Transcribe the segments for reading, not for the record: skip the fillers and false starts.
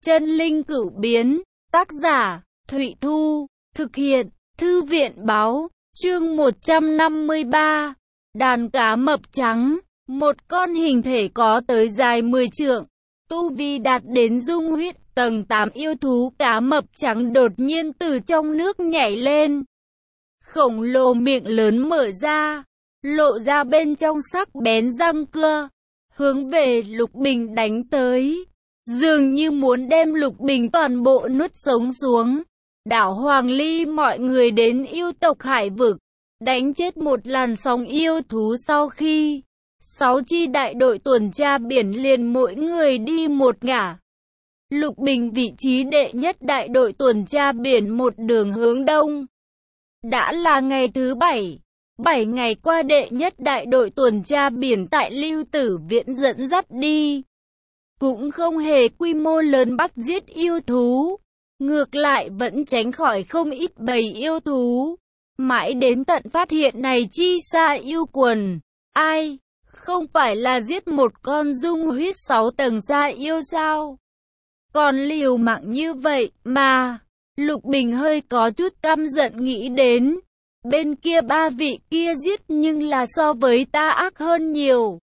Chân linh cửu biến, tác giả, Thụy Thu, thực hiện, Thư viện Báo, chương 153, đàn cá mập trắng, một con hình thể có tới dài 10 trượng, tu vi đạt đến dung huyết tầng 8 yêu thú cá mập trắng đột nhiên từ trong nước nhảy lên. Khổng lồ miệng lớn mở ra, lộ ra bên trong sắc bén răng cưa, hướng về Lục Bình đánh tới. Dường như muốn đem Lục Bình toàn bộ nuốt sống xuống. Đảo Hoàng Ly mọi người đến yêu tộc hải vực, đánh chết một làn sóng yêu thú sau khi 6 chi đại đội tuần tra biển liền mỗi người đi một ngả. Lục Bình vị trí đệ nhất đại đội tuần tra biển một đường hướng đông. Đã là ngày thứ 7. 7 ngày qua đệ nhất đại đội tuần tra biển tại Lưu Tử Viễn dẫn dắt đi. Cũng không hề quy mô lớn bắt giết yêu thú. Ngược lại vẫn tránh khỏi không ít bầy yêu thú. Mãi đến tận phát hiện này chi xa yêu quần. Ai? Không phải là giết một con dung huyết 6 tầng xa yêu sao? Còn liều mạng như vậy mà. Lục Bình hơi có chút căm giận nghĩ đến. Bên kia 3 vị kia giết nhưng là so với ta ác hơn nhiều.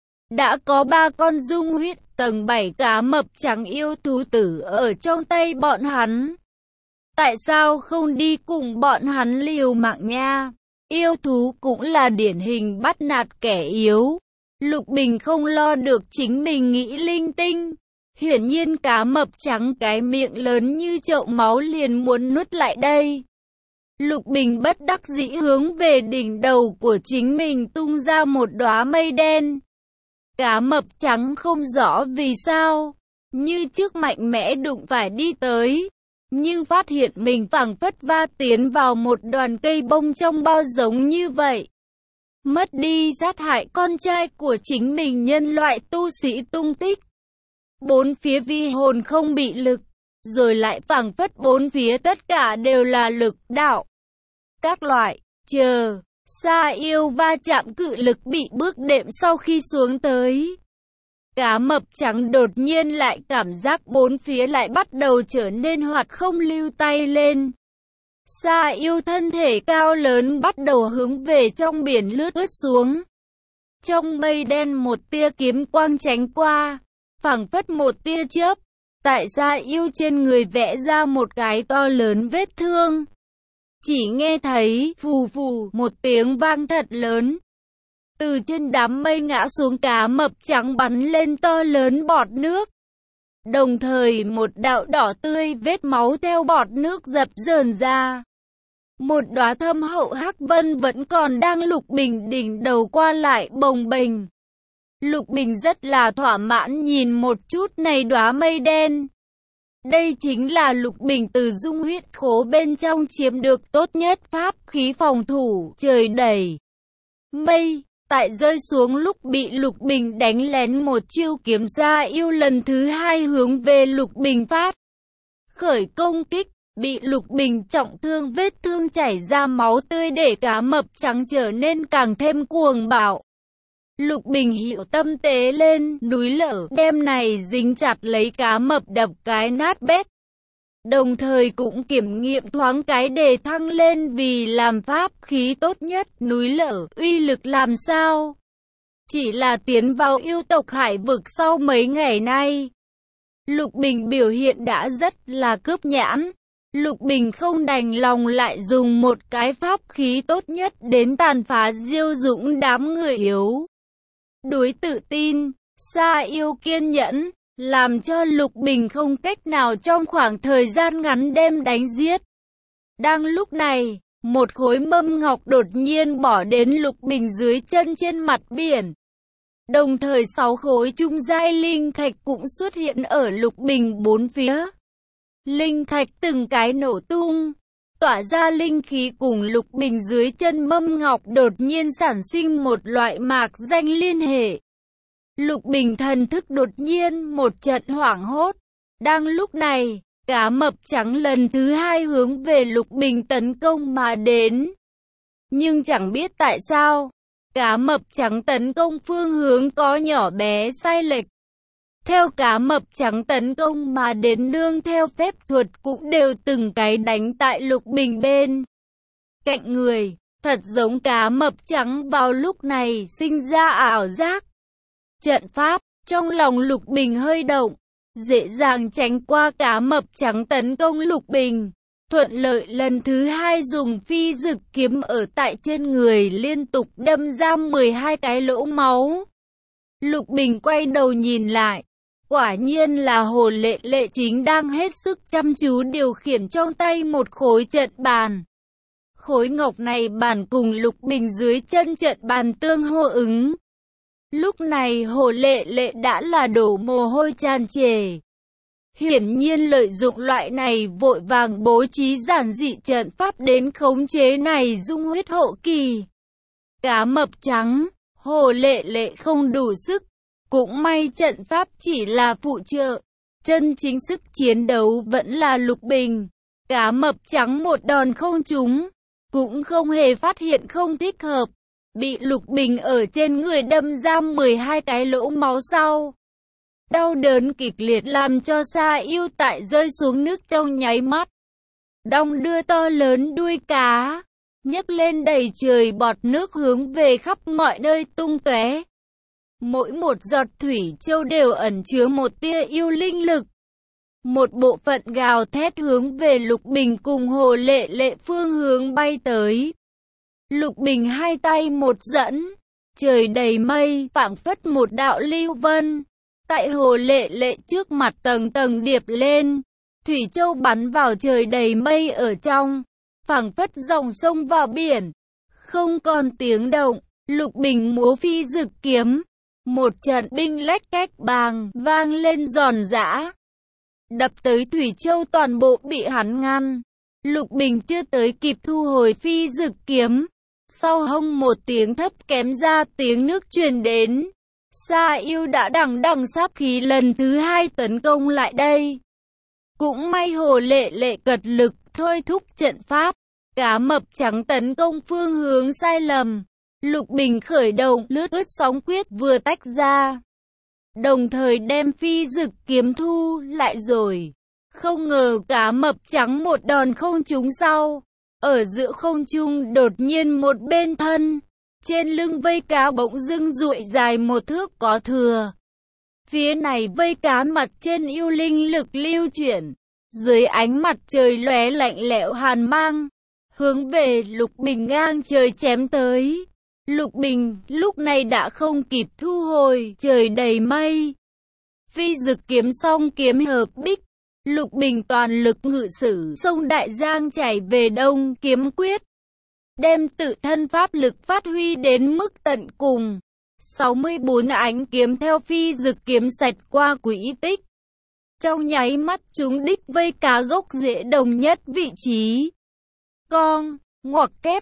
Đã có 3 con dung huyết tầng 7 cá mập trắng yêu thú tử ở trong tay bọn hắn. Tại sao không đi cùng bọn hắn liều mạng nha? Yêu thú cũng là điển hình bắt nạt kẻ yếu. Lục Bình không lo được chính mình nghĩ linh tinh. Hiển nhiên cá mập trắng cái miệng lớn như chậu máu liền muốn nuốt lại đây. Lục Bình bất đắc dĩ hướng về đỉnh đầu của chính mình tung ra một đóa mây đen. Cá mập trắng không rõ vì sao, như trước mạnh mẽ đụng phải đi tới, nhưng phát hiện mình phảng phất va tiến vào một đoàn cây bông trong bao giống như vậy. Mất đi sát hại con trai của chính mình nhân loại tu sĩ tung tích. Bốn phía vi hồn không bị lực, rồi lại phảng phất bốn phía tất cả đều là lực đạo. Các loại, xa yêu va chạm cự lực bị bước đệm sau khi xuống tới. Cá mập trắng đột nhiên lại cảm giác bốn phía lại bắt đầu trở nên hoạt không lưu tay lên. Xa yêu thân thể cao lớn bắt đầu hướng về trong biển lướt xuống. Trong mây đen một tia kiếm quang tránh qua, phảng phất một tia chớp. Tại xa yêu trên người vẽ ra một cái to lớn vết thương. Chỉ nghe thấy phù phù một tiếng vang thật lớn. Từ trên đám mây ngã xuống cá mập trắng bắn lên to lớn bọt nước. Đồng thời một đạo đỏ tươi vết máu theo bọt nước dập dờn ra. Một đóa thâm hậu hắc vân vẫn còn đang Lục Bình đỉnh đầu qua lại bồng bềnh. Lục Bình rất là thỏa mãn nhìn một chút này đóa mây đen. Đây chính là Lục Bình từ dung huyết khố bên trong chiếm được tốt nhất pháp khí phòng thủ trời đầy mây. Tại rơi xuống lúc bị Lục Bình đánh lén một chiêu kiếm ra yêu lần thứ 2 hướng về Lục Bình phát khởi công kích, bị Lục Bình trọng thương, vết thương chảy ra máu tươi để cá mập trắng trở nên càng thêm cuồng bạo. Lục Bình hiệu tâm tế lên núi lở, đem này dính chặt lấy cá mập đập cái nát bét. Đồng thời cũng kiểm nghiệm thoáng cái đề thăng lên vì làm pháp khí tốt nhất núi lở, uy lực làm sao. Chỉ là tiến vào yêu tộc hải vực sau mấy ngày nay. Lục Bình biểu hiện đã rất là cướp nhãn. Lục Bình không đành lòng lại dùng một cái pháp khí tốt nhất đến tàn phá diêu dũng đám người yếu. Đuối tự tin, xa yêu kiên nhẫn, làm cho Lục Bình không cách nào trong khoảng thời gian ngắn đem đánh giết. Đang lúc này, một khối mâm ngọc đột nhiên bỏ đến Lục Bình dưới chân trên mặt biển. Đồng thời 6 khối trung giai linh thạch cũng xuất hiện ở Lục Bình bốn phía. Linh thạch từng cái nổ tung, tỏa ra linh khí cùng Lục Bình dưới chân mâm ngọc đột nhiên sản sinh một loại mạc danh liên hệ. Lục Bình thần thức đột nhiên một trận hoảng hốt. Đang lúc này, cá mập trắng lần thứ 2 hướng về Lục Bình tấn công mà đến. Nhưng chẳng biết tại sao, cá mập trắng tấn công phương hướng có nhỏ bé sai lệch. theo cá mập trắng tấn công mà đến, nương theo phép thuật cũng đều từng cái đánh tại Lục Bình bên cạnh người. Thật giống cá mập trắng vào lúc này sinh ra ảo giác. Trận pháp, trong lòng Lục Bình hơi động, dễ dàng tránh qua cá mập trắng tấn công Lục Bình. Thuận lợi lần thứ hai dùng phi dực kiếm ở tại trên người liên tục đâm ra 12 cái lỗ máu. Lục Bình quay đầu nhìn lại, quả nhiên là Hồ Lệ Lệ chính đang hết sức chăm chú điều khiển trong tay một khối trận bàn. Khối ngọc này bàn cùng Lục Bình dưới chân trận bàn tương hô ứng. Lúc này Hồ Lệ Lệ đã là đổ mồ hôi tràn trề. Hiển nhiên lợi dụng loại này vội vàng bố trí giản dị trận pháp đến khống chế này dung huyết hậu kỳ. Cá mập trắng, Hồ Lệ Lệ không đủ sức. Cũng may trận pháp chỉ là phụ trợ. Chân chính sức chiến đấu vẫn là Lục Bình. Cá mập trắng một đòn không trúng, cũng không hề phát hiện không thích hợp. Bị Lục Bình ở trên người đâm ra 12 cái lỗ máu sau. Đau đớn kịch liệt làm cho Sa Yêu Tại rơi xuống nước trong nháy mắt. Đong đưa to lớn đuôi cá, nhấc lên đầy trời bọt nước hướng về khắp mọi nơi tung tóe. Mỗi một giọt thủy châu đều ẩn chứa một tia yêu linh lực. Một bộ phận gào thét hướng về Lục Bình cùng Hồ Lệ Lệ phương hướng bay tới. Lục Bình hai tay một dẫn, trời đầy mây, phảng phất một đạo lưu vân. Tại Hồ Lệ Lệ trước mặt tầng tầng điệp lên, thủy châu bắn vào trời đầy mây ở trong, phảng phất dòng sông vào biển. Không còn tiếng động, Lục Bình múa phi dực kiếm, một trận binh lách cách bàng vang lên giòn giã. Đập tới thủy châu toàn bộ bị hắn ngăn. Lục Bình chưa tới kịp thu hồi phi dực kiếm, sau hông một tiếng thấp kém ra tiếng nước truyền đến. Sa Yêu đã đằng đằng sát khí lần thứ hai tấn công lại đây. Cũng may Hồ Lệ Lệ cật lực thôi thúc trận pháp. Cá mập trắng tấn công phương hướng sai lầm. Lục Bình khởi động lướt ướt sóng quyết vừa tách ra, đồng thời đem phi dực kiếm thu lại rồi. Không ngờ cá mập trắng một đòn không trúng sau. Ở giữa không trung đột nhiên một bên thân, trên lưng vây cá bỗng dưng duỗi dài một thước có thừa. Phía này vây cá mặt trên yêu linh lực lưu chuyển, dưới ánh mặt trời lóe lạnh lẽo hàn mang, hướng về Lục Bình ngang trời chém tới. Lục Bình lúc này đã không kịp thu hồi, trời đầy mây. Phi dực kiếm song kiếm hợp bích, Lục Bình toàn lực ngự sử sông Đại Giang chảy về đông kiếm quyết, đem tự thân pháp lực phát huy đến mức tận cùng. 64 ánh kiếm theo phi dực kiếm xẹt qua quỹ tích, trong nháy mắt chúng đích vây cá gốc rễ đồng nhất vị trí. Cong, ngoặc kép,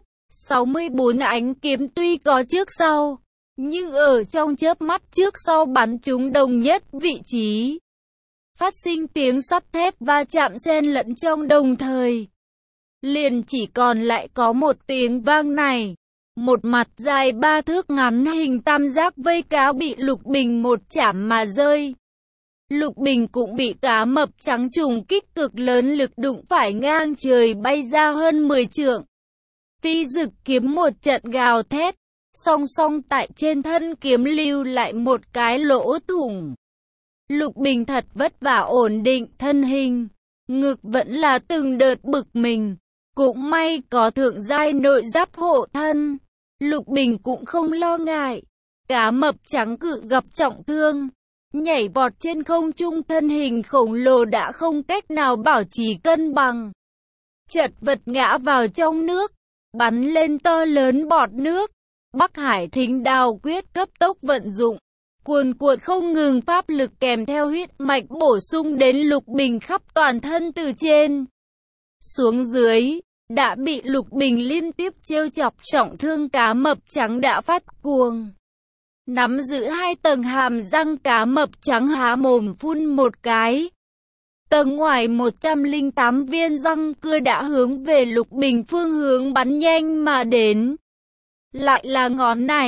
64 ánh kiếm tuy có trước sau, nhưng ở trong chớp mắt trước sau bắn chúng đồng nhất vị trí. Phát sinh tiếng sắt thép va chạm xen lẫn trong đồng thời. Liền chỉ còn lại có một tiếng vang này. Một mặt dài 3 thước ngắn hình tam giác vây cá bị Lục Bình một chảm mà rơi. Lục Bình cũng bị cá mập trắng trùng kích cực lớn lực đụng phải ngang trời bay ra hơn 10 trượng. Phi dực kiếm một trận gào thét, song song tại trên thân kiếm lưu lại một cái lỗ thủng. Lục Bình thật vất vả ổn định thân hình, ngực vẫn là từng đợt bực mình. Cũng may có thượng giai nội giáp hộ thân, Lục Bình cũng không lo ngại. Cá mập trắng cự gặp trọng thương, nhảy vọt trên không trung, thân hình khổng lồ đã không cách nào bảo trì cân bằng, chật vật ngã vào trong nước, bắn lên to lớn bọt nước. Bắc Hải Thính Đao quyết cấp tốc vận dụng, cuồn cuộn không ngừng pháp lực kèm theo huyết mạch bổ sung đến Lục Bình khắp toàn thân từ trên xuống dưới. Đã bị Lục Bình liên tiếp trêu chọc trọng thương, cá mập trắng đã phát cuồng. Nắm giữ hai tầng hàm răng, cá mập trắng há mồm phun một cái. Tầng ngoài 108 viên răng cưa đã hướng về Lục Bình phương hướng bắn nhanh mà đến. Lại là ngón này,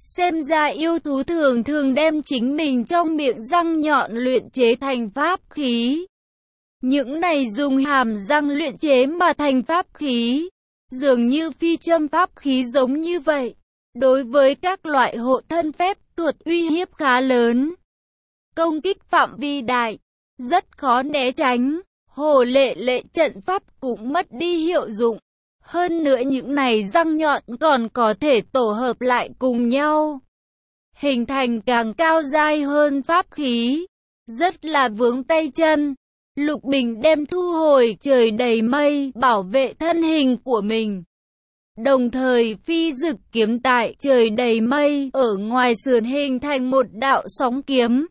Xem ra yêu thú thường thường đem chính mình trong miệng răng nhọn luyện chế thành pháp khí. Những này dùng hàm răng luyện chế mà thành pháp khí, dường như phi châm pháp khí giống như vậy. Đối với các loại hộ thân phép thuật uy hiếp khá lớn. Công kích phạm vi đại, rất khó né tránh. Hồ lệ lệ trận pháp cũng mất đi hiệu dụng. Hơn nữa những này răng nhọn còn có thể tổ hợp lại cùng nhau, hình thành càng cao dai hơn pháp khí. Rất là vướng tay chân. Lục Bình đem thu hồi trời đầy mây bảo vệ thân hình của mình. Đồng thời phi dực kiếm tại trời đầy mây ở ngoài sườn hình thành một đạo sóng kiếm,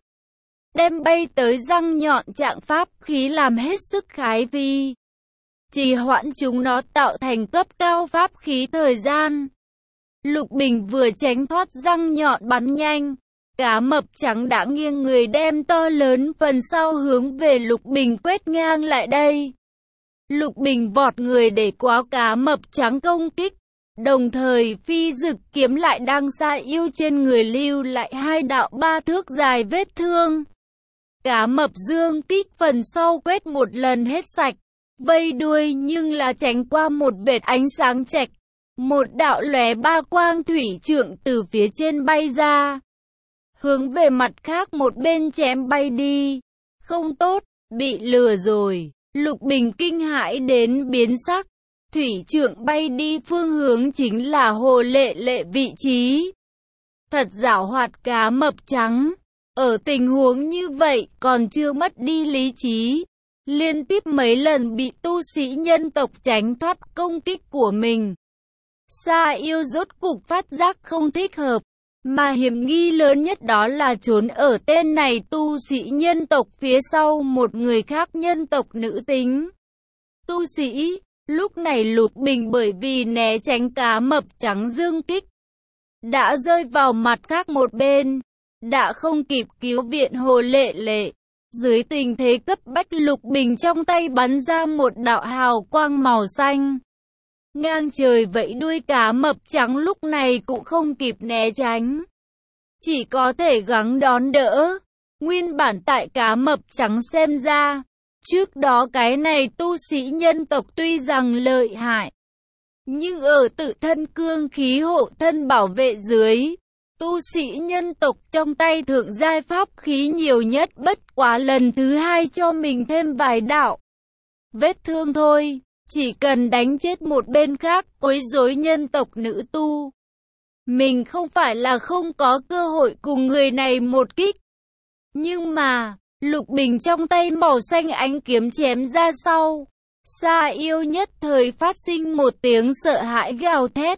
đem bay tới răng nhọn trạng pháp khí làm hết sức khái vi, trì hoãn chúng nó tạo thành cấp cao pháp khí thời gian. Lục Bình vừa tránh thoát răng nhọn bắn nhanh, cá mập trắng đã nghiêng người đem to lớn phần sau hướng về Lục Bình quét ngang lại đây. Lục Bình vọt người để quá cá mập trắng công kích, đồng thời phi dực kiếm lại đang xa yêu trên người lưu lại 2 đạo 3 thước dài vết thương. Cá mập dương kích phần sau quét một lần hết sạch, vây đuôi nhưng là tránh qua một vệt ánh sáng chạch. Một đạo lóe ba quang thủy trượng từ phía trên bay ra, hướng về mặt khác một bên chém bay đi. Không tốt, bị lừa rồi. Lục Bình kinh hãi đến biến sắc. Thủy trượng bay đi phương hướng chính là hồ lệ lệ vị trí. Thật giảo hoạt cá mập trắng. Ở tình huống như vậy còn chưa mất đi lý trí. Liên tiếp mấy lần bị tu sĩ nhân tộc tránh thoát công kích của mình. Sa yêu rốt cục phát giác không thích hợp. Mà hiểm nghi lớn nhất đó là trốn ở tên này tu sĩ nhân tộc phía sau một người khác nhân tộc nữ tính. Tu sĩ, lúc này Lục Bình bởi vì né tránh cá mập trắng dương kích, đã rơi vào mặt khác một bên, đã không kịp cứu viện hồ lệ lệ. Dưới tình thế cấp bách Lục Bình trong tay bắn ra một đạo hào quang màu xanh. Ngang trời vẫy đuôi cá mập trắng lúc này cũng không kịp né tránh, chỉ có thể gắng đón đỡ. Nguyên bản tại cá mập trắng xem ra, trước đó cái này tu sĩ nhân tộc tuy rằng lợi hại, nhưng ở tự thân cương khí hộ thân bảo vệ dưới, tu sĩ nhân tộc trong tay thượng giai pháp khí nhiều nhất bất quá lần thứ 2 cho mình thêm vài đạo vết thương thôi. Chỉ cần đánh chết một bên khác quấy rối nhân tộc nữ tu, mình không phải là không có cơ hội cùng người này một kích. Nhưng mà, Lục Bình trong tay màu xanh ánh kiếm chém ra sau, Sa yêu nhất thời phát sinh một tiếng sợ hãi gào thét.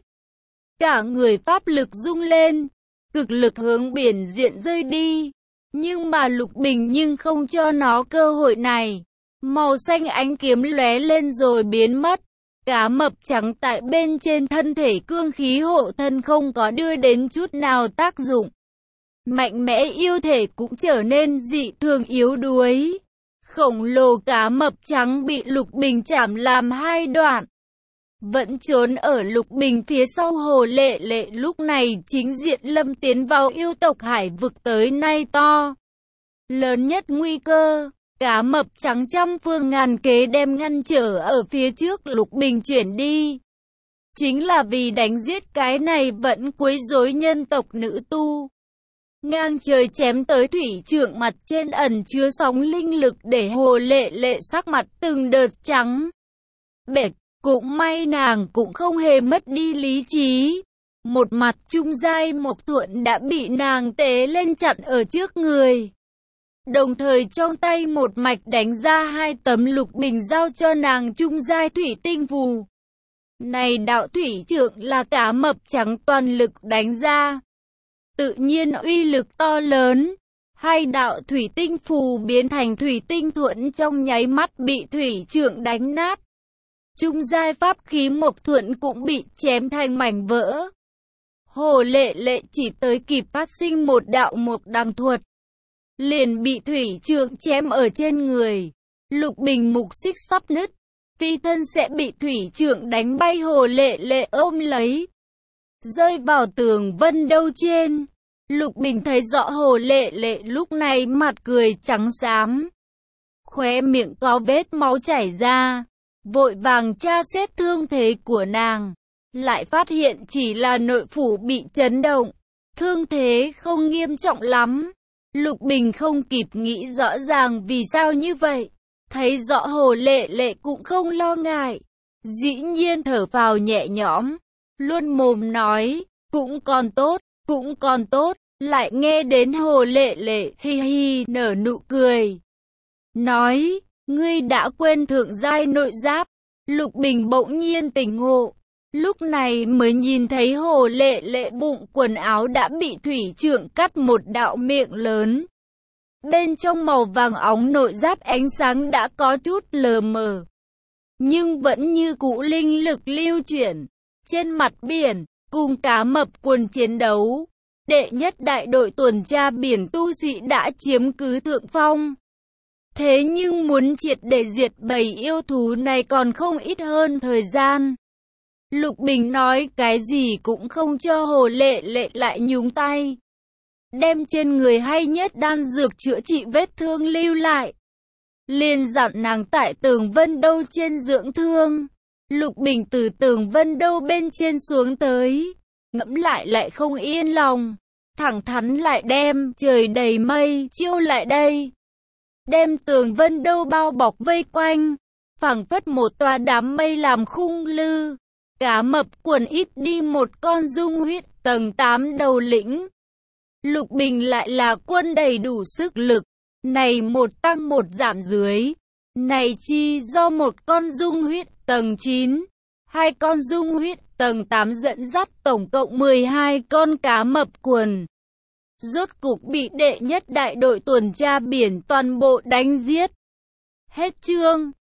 Cả người pháp lực rung lên, cực lực hướng biển diện rơi đi. Nhưng mà Lục Bình nhưng không cho nó cơ hội này. Màu xanh ánh kiếm lóe lên rồi biến mất. Cá mập trắng tại bên trên thân thể cương khí hộ thân không có đưa đến chút nào tác dụng. Mạnh mẽ yêu thể cũng trở nên dị thường yếu đuối. Khổng lồ cá mập trắng bị Lục Bình chảm làm 2 đoạn. Vẫn trốn ở Lục Bình phía sau hồ lệ lệ lúc này chính diện lâm tiến vào yêu tộc hải vực tới nay to. Lớn nhất nguy cơ. Cá mập trắng trăm phương ngàn kế đem ngăn trở ở phía trước Lục Bình chuyển đi. Chính là vì đánh giết cái này vẫn quấy rối nhân tộc nữ tu. Ngang trời chém tới thủy trượng mặt trên ẩn chứa sóng linh lực để hồ lệ lệ sắc mặt từng đợt trắng bệch. Cũng may nàng cũng không hề mất đi lý trí. Một mặt trung giai Mộc Thuận đã bị nàng tế lên chặn ở trước người. Đồng thời trong tay một mạch đánh ra 2 tấm Lục Bình giao cho nàng trung giai thủy tinh phù. Này đạo thủy trượng là cá mập trắng toàn lực đánh ra. Tự nhiên uy lực to lớn. 2 đạo thủy tinh phù biến thành thủy tinh thuẫn trong nháy mắt bị thủy trượng đánh nát. Trung giai pháp khí Mộc Thuận cũng bị chém thành mảnh vỡ. Hồ lệ lệ chỉ tới kịp phát sinh một đạo mộc đằng thuật, liền bị thủy trượng chém ở trên người. Lục Bình mục xích sắp nứt, phi thân sẽ bị thủy trượng đánh bay hồ lệ lệ ôm lấy. rơi vào tường vân đâu trên. Lục Bình thấy rõ Hồ Lệ Lệ lúc này mặt cười trắng xám, khóe miệng có vết máu chảy ra, vội vàng tra xét thương thế của nàng, lại phát hiện chỉ là nội phủ bị chấn động, thương thế không nghiêm trọng lắm. Lục Bình không kịp nghĩ rõ ràng vì sao như vậy, thấy rõ Hồ Lệ Lệ cũng không lo ngại, dĩ nhiên thở phào nhẹ nhõm, luôn mồm nói, cũng còn tốt, lại nghe đến Hồ Lệ Lệ hi hi nở nụ cười, nói, ngươi đã quên thượng giai nội giáp. Lục Bình bỗng nhiên tỉnh ngộ, lúc này mới nhìn thấy Hồ Lệ Lệ bụng quần áo đã bị thủy trượng cắt một đạo miệng lớn. Bên trong màu vàng óng nội giáp ánh sáng đã có chút lờ mờ, nhưng vẫn như cũ linh lực lưu chuyển. Trên mặt biển, cùng cá mập quần chiến đấu, đệ nhất đại đội tuần tra biển tu sĩ đã chiếm cứ thượng phong. Thế nhưng muốn triệt để diệt bầy yêu thú này còn không ít hơn thời gian. Lục Bình nói cái gì cũng không cho Hồ Lệ Lệ lại nhúng tay, đem trên người hay nhất đan dược chữa trị vết thương lưu lại, liền dặn nàng tại tường vân đâu trên dưỡng thương. Lục Bình từ tường vân đâu bên trên xuống tới, ngẫm lại không yên lòng, thẳng thắn lại đem trời đầy mây chiêu lại đây, đem tường vân đâu bao bọc vây quanh, phảng phất một tòa đám mây làm khung lư. Cá mập quần ít đi một con dung huyết tầng 8 đầu lĩnh. Lục Bình lại là quân đầy đủ sức lực, này một tăng một giảm dưới, này chi do một con dung huyết tầng 9, hai con dung huyết tầng 8 dẫn dắt tổng cộng 12 con cá mập quần. Rốt cục bị đệ nhất đại đội tuần tra biển toàn bộ đánh giết. Hết chương.